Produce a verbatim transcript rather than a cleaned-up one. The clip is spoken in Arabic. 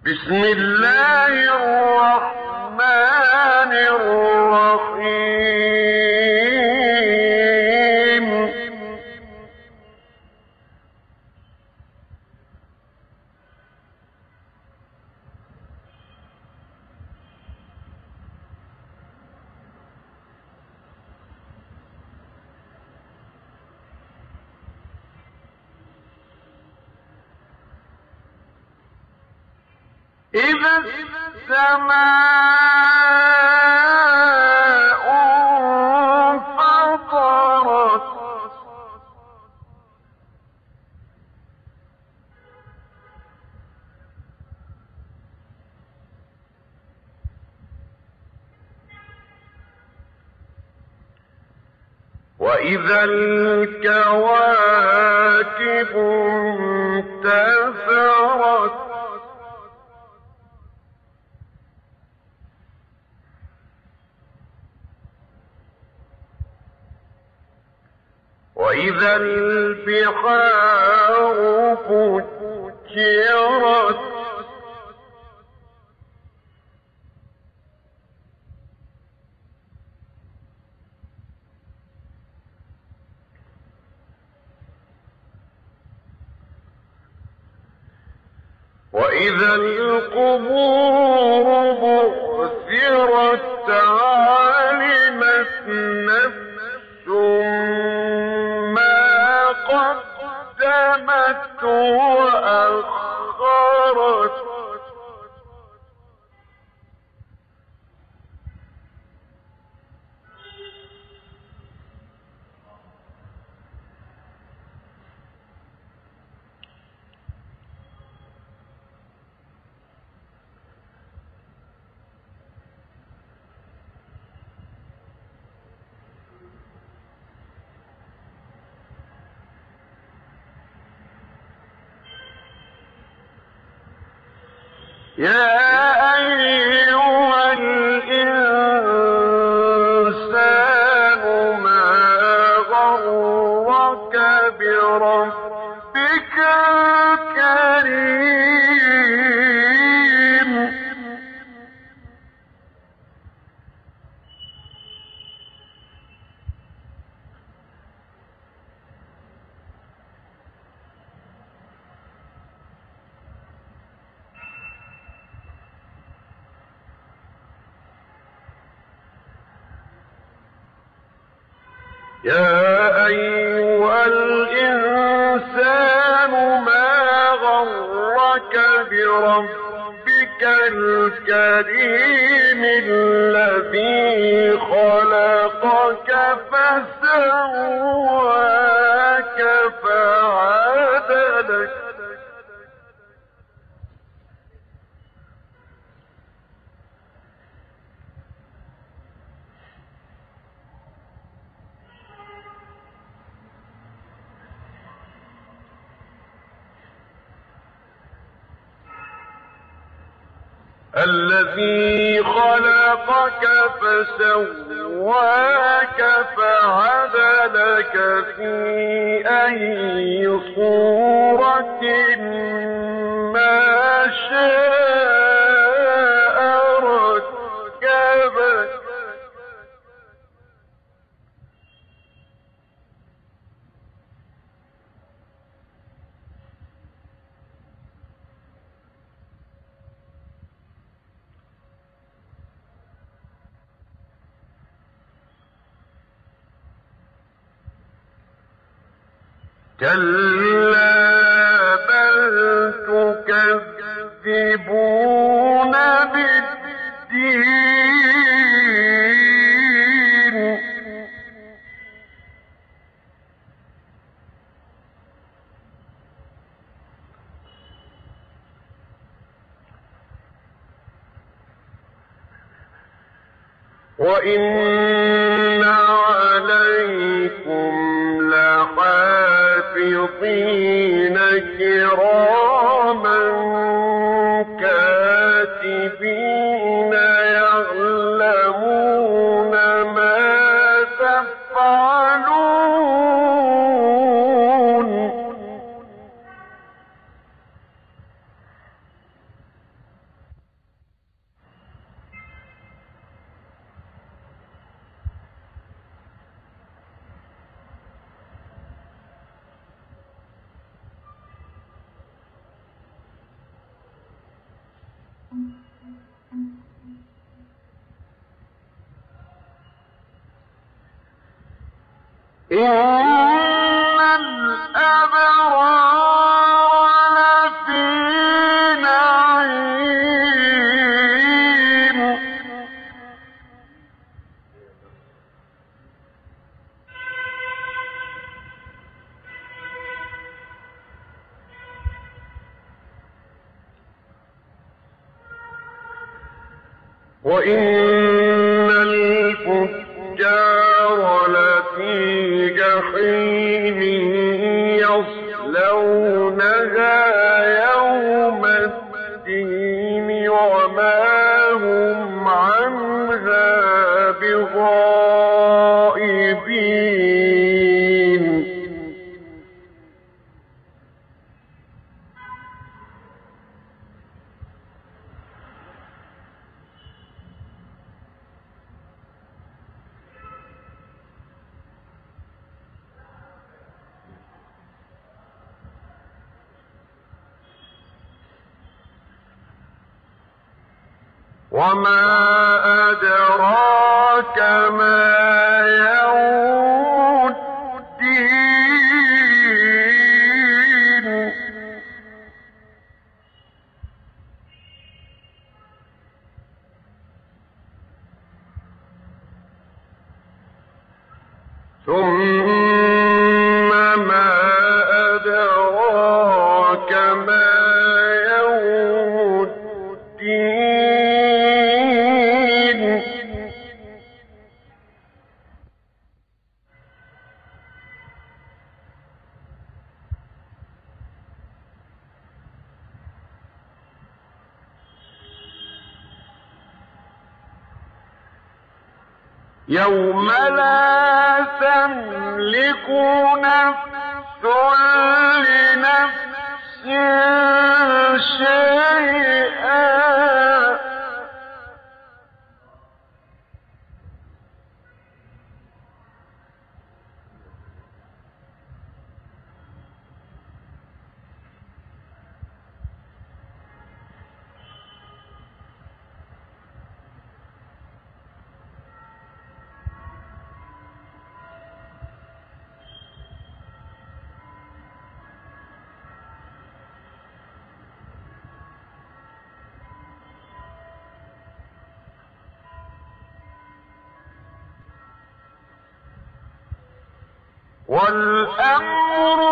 بسم الله الرحمن الرحيم. إذا السماء انفطرت وإذا الكواكب انتثرت وإذا البحار فجرت وإذا القبور بعثرت علمت نفس قدمت وأخرت يا أيها الإنسان ما غرك بربك الكريم يا أيها الإنسان ما غرك بربك الكريم الذي خلقك فسواك فعدلك الذي خلقك فسواك فعدلك في أي صورة ما شاء ركبك كلا بل تكذبون بالدين وإن عليكم لحافظين كراما كاتبين يعلمون ما تفعلون إن الأبرار لفي نعيم وإن الفجار لفي جحيم يصلونها يوم الدين وما هم عنها بغائبين وما أدراك ما يوم الدين ثم ما أدراك ما يوم الدين يوم لا تملك نفس لنفس شيئا والأمر